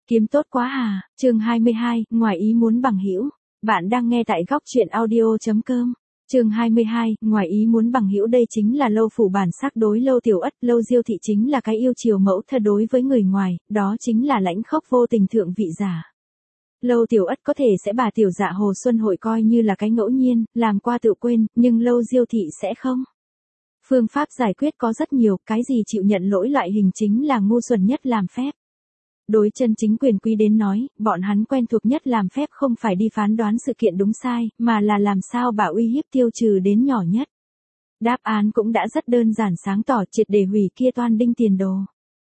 Kiếm tốt quá à, chương 22, ngoài ý muốn bằng hữu. Bạn đang nghe tại góc truyện audio.com. Chương 22, ngoài ý muốn bằng hữu. Đây chính là Lâu Phủ bản sắc đối Lâu Tiểu Ất. Lâu Diêu thị chính là cái yêu chiều mẫu thơ đối với người ngoài, đó chính là lãnh khốc vô tình thượng vị giả. Lâu Tiểu Ất có thể sẽ bà tiểu dạ Hồ Xuân Hội coi như là cái ngẫu nhiên, làm qua tự quên, nhưng Lâu Diêu thị sẽ không. Phương pháp giải quyết có rất nhiều, cái gì chịu nhận lỗi loại hình chính là ngu xuẩn nhất làm phép. Đối chân chính quyền quý đến nói, bọn hắn quen thuộc nhất làm phép không phải đi phán đoán sự kiện đúng sai, mà là làm sao bà uy hiếp tiêu trừ đến nhỏ nhất. Đáp án cũng đã rất đơn giản sáng tỏ, triệt để hủy kia toan đinh tiền đồ.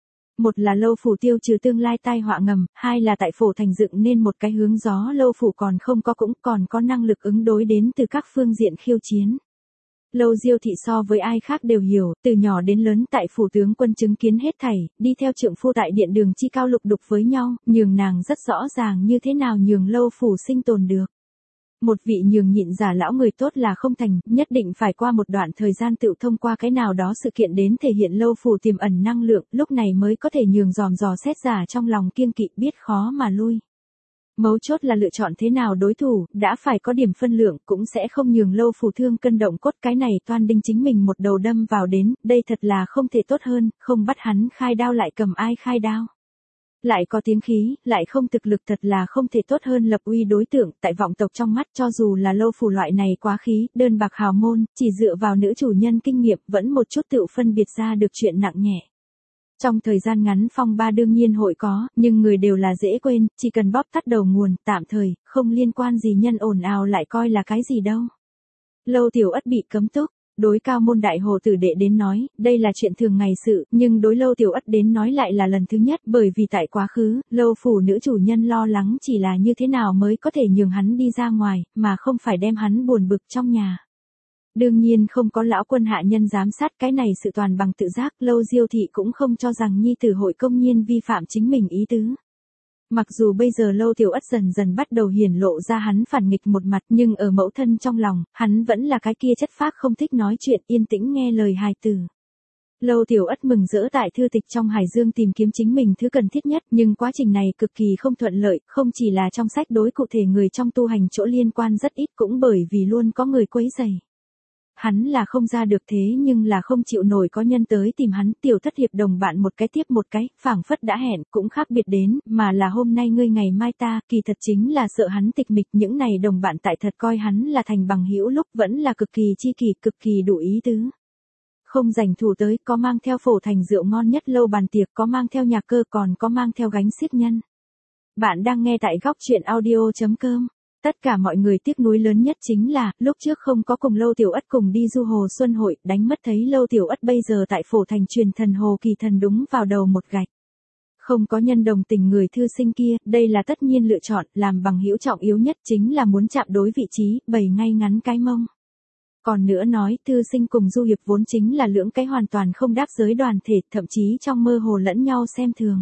Một là Lâu Phủ tiêu trừ tương lai tai họa ngầm, hai là tại Phổ Thành dựng nên một cái hướng gió Lâu Phủ còn không có cũng còn có năng lực ứng đối đến từ các phương diện khiêu chiến. Lâu Diêu thị so với ai khác đều hiểu, từ nhỏ đến lớn tại phủ tướng quân chứng kiến hết thảy, đi theo trượng phu tại điện đường chi cao lục đục với nhau, nhường nàng rất rõ ràng như thế nào nhường Lâu Phủ sinh tồn được. Một vị nhường nhịn giả lão người tốt là không thành, nhất định phải qua một đoạn thời gian tự thông qua cái nào đó sự kiện đến thể hiện Lâu Phủ tiềm ẩn năng lượng, lúc này mới có thể nhường dòm dò xét giả trong lòng kiêng kỵ biết khó mà lui. Mấu chốt là lựa chọn thế nào đối thủ, đã phải có điểm phân lượng, cũng sẽ không nhường Lâu Phủ thương cân động cốt, cái này toan đinh chính mình một đầu đâm vào đến, đây thật là không thể tốt hơn, không bắt hắn khai đao lại cầm ai khai đao. Lại có tiếng khí, lại không thực lực, thật là không thể tốt hơn lập uy đối tượng, tại vọng tộc trong mắt cho dù là Lâu Phủ loại này quá khí, đơn bạc hào môn, chỉ dựa vào nữ chủ nhân kinh nghiệm vẫn một chút tự phân biệt ra được chuyện nặng nhẹ. Trong thời gian ngắn phong ba đương nhiên hội có, nhưng người đều là dễ quên, chỉ cần bóp tắt đầu nguồn, tạm thời, không liên quan gì nhân ồn ào lại coi là cái gì đâu. Lâu Tiểu Ất bị cấm túc, đối cao môn đại hồ tử đệ đến nói, đây là chuyện thường ngày sự, nhưng đối Lâu Tiểu Ất đến nói lại là lần thứ nhất, bởi vì tại quá khứ, Lâu Phủ nữ chủ nhân lo lắng chỉ là như thế nào mới có thể nhường hắn đi ra ngoài, mà không phải đem hắn buồn bực trong nhà. Đương nhiên không có lão quân hạ nhân giám sát, cái này sự toàn bằng tự giác, Lâu Diêu thị cũng không cho rằng nhi tử hội công nhiên vi phạm chính mình ý tứ. Mặc dù bây giờ Lâu Tiểu Ất dần dần bắt đầu hiển lộ ra hắn phản nghịch một mặt, nhưng ở mẫu thân trong lòng, hắn vẫn là cái kia chất phác không thích nói chuyện, yên tĩnh nghe lời hài tử. Lâu Tiểu Ất mừng rỡ tại thư tịch trong Hải Dương tìm kiếm chính mình thứ cần thiết nhất, nhưng quá trình này cực kỳ không thuận lợi, không chỉ là trong sách đối cụ thể người trong tu hành chỗ liên quan rất ít, cũng bởi vì luôn có người quấy rầy. Hắn là không ra được thế nhưng là không chịu nổi có nhân tới tìm hắn, Tiểu Thất hiệp đồng bạn một cái tiếp một cái, phảng phất đã hẹn, cũng khác biệt đến, mà là hôm nay ngươi ngày mai ta, kỳ thật chính là sợ hắn tịch mịch, những này đồng bạn tại thật coi hắn là thành bằng hữu lúc vẫn là cực kỳ chi kỷ, cực kỳ đủ ý tứ. Không rảnh thủ tới, có mang theo Phổ Thành rượu ngon nhất Lâu bàn tiệc, có mang theo nhạc cơ, còn có mang theo gánh xiếc nhân. Bạn đang nghe tại góc truyện audio.com. Tất cả mọi người tiếc nuối lớn nhất chính là, lúc trước không có cùng Lâu Tiểu Ất cùng đi du hồ Xuân Hội, đánh mất thấy Lâu Tiểu Ất bây giờ tại Phổ Thành truyền thần hồ kỳ thần đúng vào đầu một gạch. Không có nhân đồng tình người thư sinh kia, đây là tất nhiên lựa chọn, làm bằng hữu trọng yếu nhất chính là muốn chạm đối vị trí, bày ngay ngắn cái mông. Còn nữa nói, thư sinh cùng du hiệp vốn chính là lưỡng cái hoàn toàn không đáp giới đoàn thể, thậm chí trong mơ hồ lẫn nhau xem thường.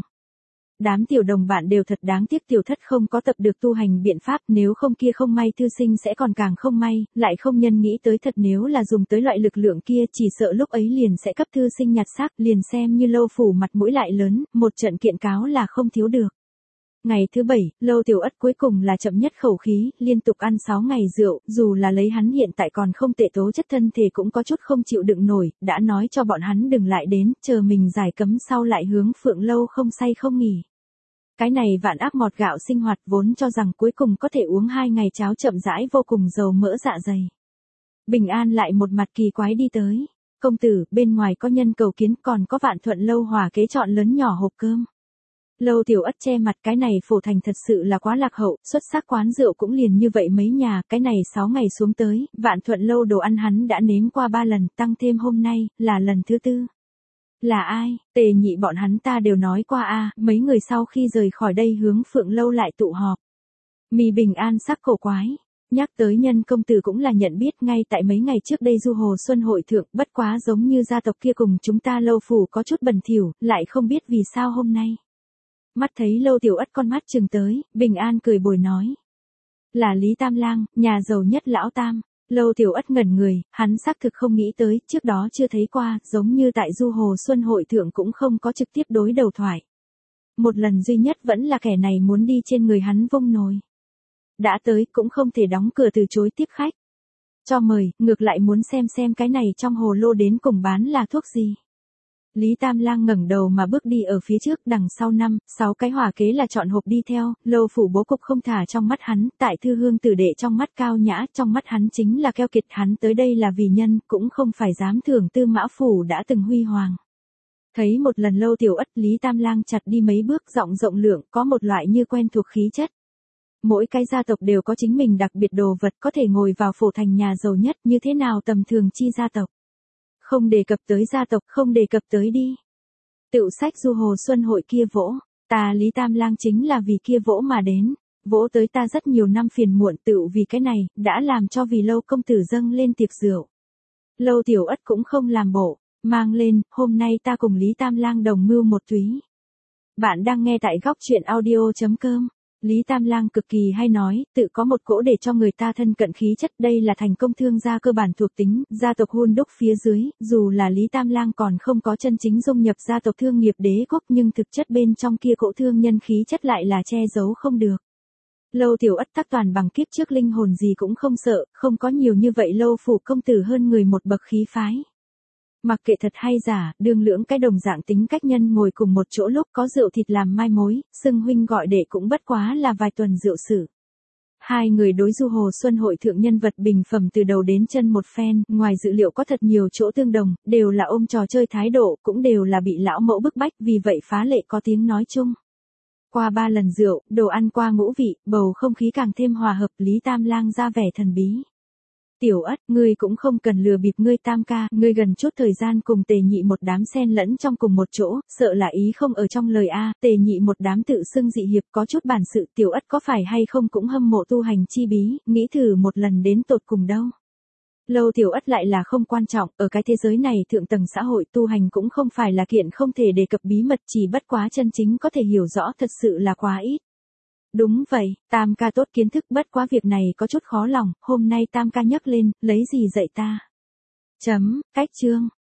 Đám tiểu đồng bạn đều thật đáng tiếc Tiểu Thất không có tập được tu hành biện pháp, nếu không kia không may thư sinh sẽ còn càng không may, lại không nhân nghĩ tới thật nếu là dùng tới loại lực lượng kia chỉ sợ lúc ấy liền sẽ cấp thư sinh nhặt xác, liền xem như Lâu Phủ mặt mũi lại lớn, một trận kiện cáo là không thiếu được. Ngày thứ 7, Lâu Tiểu Ất cuối cùng là chậm nhất khẩu khí, liên tục ăn 6 ngày rượu, dù là lấy hắn hiện tại còn không tệ tố chất thân thể cũng có chút không chịu đựng nổi, đã nói cho bọn hắn đừng lại đến, chờ mình giải cấm sau lại hướng Phượng Lâu không say không nghỉ. Cái này vạn ác mọt gạo sinh hoạt vốn cho rằng cuối cùng có thể uống 2 ngày cháo chậm rãi vô cùng dầu mỡ dạ dày. Bình An lại một mặt kỳ quái đi tới. Công tử, bên ngoài có nhân cầu kiến, còn có Vạn Thuận Lâu hòa kế chọn lớn nhỏ hộp cơm. Lâu Tiểu Ất che mặt, cái này Phổ Thành thật sự là quá lạc hậu, xuất sắc quán rượu cũng liền như vậy mấy nhà, cái này 6 ngày xuống tới, Vạn Thuận Lâu đồ ăn hắn đã nếm qua 3 lần, tăng thêm hôm nay, là lần thứ 4. Là ai? Tề Nhị bọn hắn ta đều nói qua a, mấy người sau khi rời khỏi đây hướng Phượng Lâu lại tụ họp. Mì Bình An sắc cổ quái. Nhắc tới nhân công tử cũng là nhận biết ngay tại mấy ngày trước đây du hồ Xuân Hội thượng, bất quá giống như gia tộc kia cùng chúng ta Lâu Phủ có chút bẩn thỉu, lại không biết vì sao hôm nay. Mắt thấy Lâu Tiểu Ất con mắt chừng tới, Bình An cười bồi nói. Là Lý Tam Lang, nhà giàu nhất lão Tam. Lâu Tiểu Ất ngẩn người, hắn xác thực không nghĩ tới, trước đó chưa thấy qua, giống như tại du hồ Xuân Hội thượng cũng không có trực tiếp đối đầu thoại. Một lần duy nhất vẫn là kẻ này muốn đi trên người hắn vung nồi. Đã tới cũng không thể đóng cửa từ chối tiếp khách. Cho mời, ngược lại muốn xem cái này trong hồ lô đến cùng bán là thuốc gì. Lý Tam Lang ngẩng đầu mà bước đi ở phía trước, đằng sau 5-6 cái hỏa kế là chọn hộp đi theo, Lâu phủ bố cục không thả trong mắt hắn, tại Thư Hương tử đệ trong mắt Cao Nhã, trong mắt hắn chính là keo kiệt, hắn tới đây là vì nhân, cũng không phải dám thưởng Tư Mã phủ đã từng huy hoàng. Thấy một lần Lâu Tiểu Ất, Lý Tam Lang chặt đi mấy bước, giọng rộng lượng, có một loại như quen thuộc khí chất. Mỗi cái gia tộc đều có chính mình đặc biệt đồ vật, có thể ngồi vào phổ thành nhà giàu nhất, như thế nào tầm thường chi gia tộc. Không đề cập tới gia tộc, không đề cập tới đi. Tựu sách Du Hồ Xuân hội kia vỗ, ta Lý Tam Lang chính là vì kia vỗ mà đến, vỗ tới ta rất nhiều năm phiền muộn, tựu vì cái này, đã làm cho vì Lâu công tử dâng lên tiệc rượu. Lâu Tiểu Ất cũng không làm bộ, mang lên, hôm nay ta cùng Lý Tam Lang đồng mưu một túy. Bạn đang nghe tại góc truyện audio.com. Lý Tam Lang cực kỳ hay nói, tự có một cỗ để cho người ta thân cận khí chất, đây là thành công thương gia cơ bản thuộc tính, gia tộc hun đúc phía dưới, dù là Lý Tam Lang còn không có chân chính dung nhập gia tộc thương nghiệp đế quốc, nhưng thực chất bên trong kia cỗ thương nhân khí chất lại là che giấu không được. Lâu Tiểu Ất tác toàn bằng kiếp trước linh hồn gì cũng không sợ, không có nhiều như vậy Lâu phủ công tử hơn người một bậc khí phái. Mặc kệ thật hay giả, đương lưỡng cái đồng dạng tính cách nhân ngồi cùng một chỗ lúc có rượu thịt làm mai mối, xưng huynh gọi đệ cũng bất quá là vài tuần rượu sử. Hai người đối Du Hồ Xuân hội thượng nhân vật bình phẩm từ đầu đến chân một phen, ngoài dự liệu có thật nhiều chỗ tương đồng, đều là ôm trò chơi thái độ, cũng đều là bị lão mẫu bức bách, vì vậy phá lệ có tiếng nói chung. Qua 3 lần rượu, đồ ăn qua ngũ vị, bầu không khí càng thêm hòa hợp, Lý Tam Lang ra vẻ thần bí. Tiểu Ất, ngươi cũng không cần lừa bịp ngươi Tam ca, ngươi gần chút thời gian cùng Tề Nhị một đám xen lẫn trong cùng một chỗ, sợ là ý không ở trong lời a. Tề Nhị một đám tự xưng dị hiệp có chút bản sự, Tiểu Ất có phải hay không cũng hâm mộ tu hành chi bí, nghĩ thử một lần đến tột cùng đâu. Lâu Tiểu Ất lại là không quan trọng, ở cái thế giới này thượng tầng xã hội tu hành cũng không phải là kiện không thể đề cập bí mật, chỉ bất quá chân chính có thể hiểu rõ thật sự là quá ít. Đúng vậy, Tam ca tốt kiến thức, bất quá việc này có chút khó lòng, hôm nay Tam ca nhắc lên, lấy gì dạy ta. Cách chương.